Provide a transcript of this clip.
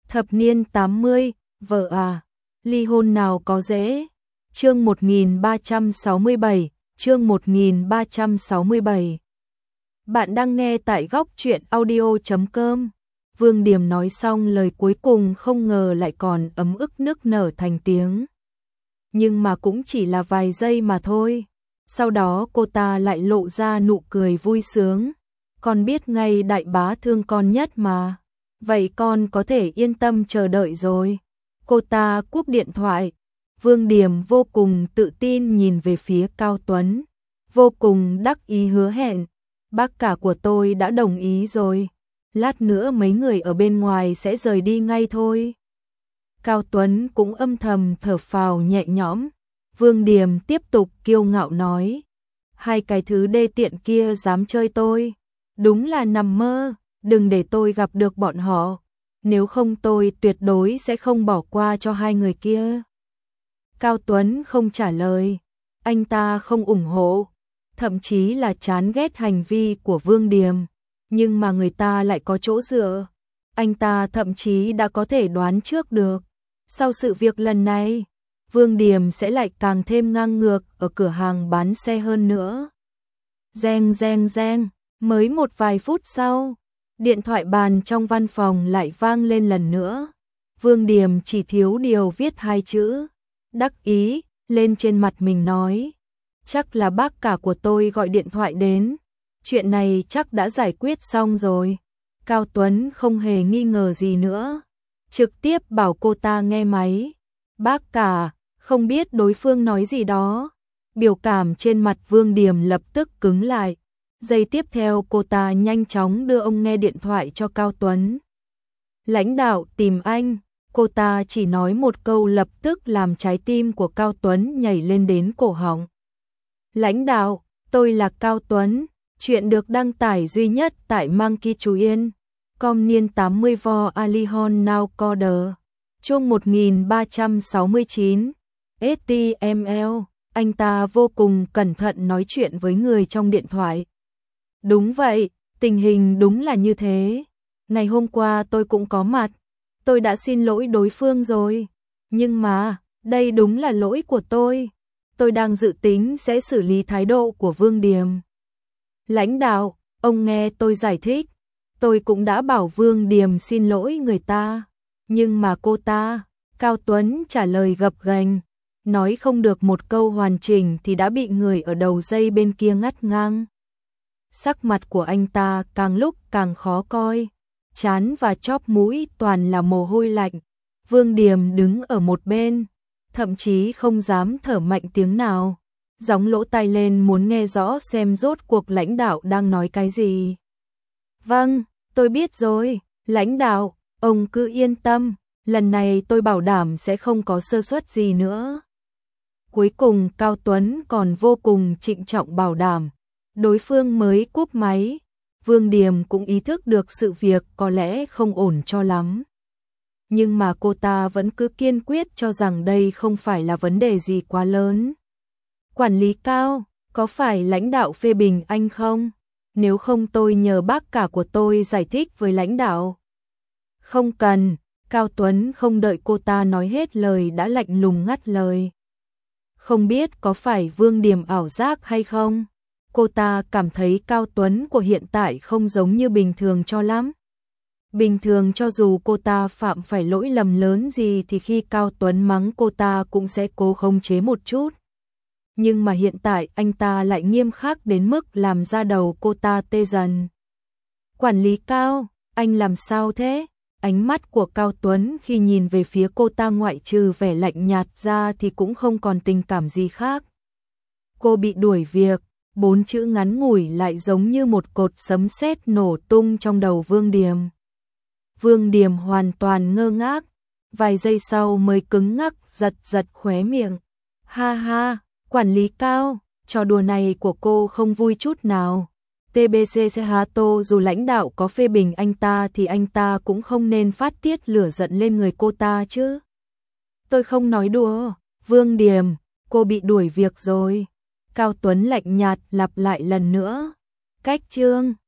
Thập niên 80, vợ à, ly hôn nào có dễ. Chương 1367, chương 1367. Bạn đang nghe tại góc truyện audio.com. Vương Điềm nói xong lời cuối cùng không ngờ lại còn ấm ức nức nở thành tiếng. Nhưng mà cũng chỉ là vài giây mà thôi. Sau đó cô ta lại lộ ra nụ cười vui sướng. Con biết ngay đại bá thương con nhất mà. Vậy con có thể yên tâm chờ đợi rồi. Cô ta cúp điện thoại. Vương Điềm vô cùng tự tin nhìn về phía Cao Tuấn. Vô cùng đắc ý hứa hẹn. Bác cả của tôi đã đồng ý rồi. Lát nữa mấy người ở bên ngoài sẽ rời đi ngay thôi. Cao Tuấn cũng âm thầm thở phào nhẹ nhõm. Vương Điềm tiếp tục kiêu ngạo nói. Hai cái thứ đê tiện kia dám chơi tôi. Đúng là nằm mơ. Đừng để tôi gặp được bọn họ. Nếu không tôi tuyệt đối sẽ không bỏ qua cho hai người kia. Cao Tuấn không trả lời. Anh ta không ủng hộ. Thậm chí là chán ghét hành vi của Vương Điềm. Nhưng mà người ta lại có chỗ dựa. Anh ta thậm chí đã có thể đoán trước được. Sau sự việc lần này, Vương Điềm sẽ lại càng thêm ngang ngược ở cửa hàng bán xe hơn nữa. Reng reng reng, mới một vài phút sau, điện thoại bàn trong văn phòng lại vang lên lần nữa. Vương Điềm chỉ thiếu điều viết hai chữ đắc ý lên trên mặt mình nói. Chắc là bác cả của tôi gọi điện thoại đến. Chuyện này chắc đã giải quyết xong rồi. Cao Tuấn không hề nghi ngờ gì nữa. Trực tiếp bảo cô ta nghe máy. Bác cả, không biết đối phương nói gì đó. Biểu cảm trên mặt Vương Điềm lập tức cứng lại. Giây tiếp theo cô ta nhanh chóng đưa ông nghe điện thoại cho Cao Tuấn. Lãnh đạo tìm anh. Cô ta chỉ nói một câu lập tức làm trái tim của Cao Tuấn nhảy lên đến cổ họng. Lãnh đạo, tôi là Cao Tuấn. Chuyện được đăng tải duy nhất tại Monkey Chú Yên. Com niên 80 vo Alihon Now Coder. Chương 1369. STML. Anh ta vô cùng cẩn thận nói chuyện với người trong điện thoại. Đúng vậy, tình hình đúng là như thế. Ngày hôm qua tôi cũng có mặt. Tôi đã xin lỗi đối phương rồi. Nhưng mà, đây đúng là lỗi của tôi. Tôi đang dự tính sẽ xử lý thái độ của Vương Điềm. Lãnh đạo, ông nghe tôi giải thích. Tôi cũng đã bảo Vương Điềm xin lỗi người ta. Nhưng mà cô ta, Cao Tuấn trả lời gập ghềnh, nói không được một câu hoàn chỉnh thì đã bị người ở đầu dây bên kia ngắt ngang. Sắc mặt của anh ta càng lúc càng khó coi. Trán và chóp mũi toàn là mồ hôi lạnh. Vương Điềm đứng ở một bên, thậm chí không dám thở mạnh tiếng nào. Gióng lỗ tai lên muốn nghe rõ xem rốt cuộc lãnh đạo đang nói cái gì. Vâng, tôi biết rồi, lãnh đạo, ông cứ yên tâm, lần này tôi bảo đảm sẽ không có sơ suất gì nữa. Cuối cùng Cao Tuấn còn vô cùng trịnh trọng bảo đảm. Đối phương mới cúp máy. Vương Điềm cũng ý thức được sự việc có lẽ không ổn cho lắm. Nhưng mà cô ta vẫn cứ kiên quyết cho rằng đây không phải là vấn đề gì quá lớn. Quản lý Cao, có phải lãnh đạo phê bình anh không? Nếu không tôi nhờ bác cả của tôi giải thích với lãnh đạo. Không cần, Cao Tuấn không đợi cô ta nói hết lời đã lạnh lùng ngắt lời. Không biết có phải Vương Điềm ảo giác hay không? Cô ta cảm thấy Cao Tuấn của hiện tại không giống như bình thường cho lắm. Bình thường cho dù cô ta phạm phải lỗi lầm lớn gì thì khi Cao Tuấn mắng cô ta cũng sẽ cố khống chế một chút. Nhưng mà hiện tại anh ta lại nghiêm khắc đến mức làm da đầu cô ta tê dần. Quản lý Cao, anh làm sao thế? Ánh mắt của Cao Tuấn khi nhìn về phía cô ta ngoại trừ vẻ lạnh nhạt ra thì cũng không còn tình cảm gì khác. Cô bị đuổi việc, 4 chữ ngắn ngủi lại giống như một cột sấm sét nổ tung trong đầu Vương Điềm. Vương Điềm hoàn toàn ngơ ngác, vài giây sau mới cứng ngắc giật giật khóe miệng. Ha ha, quản lý Cao, trò đùa này của cô không vui chút nào. TBC Sehato dù lãnh đạo có phê bình anh ta thì anh ta cũng không nên phát tiết lửa giận lên người cô ta chứ. Tôi không nói đùa, Vương Điềm, cô bị đuổi việc rồi. Cao Tuấn lạnh nhạt lặp lại lần nữa. Cách chương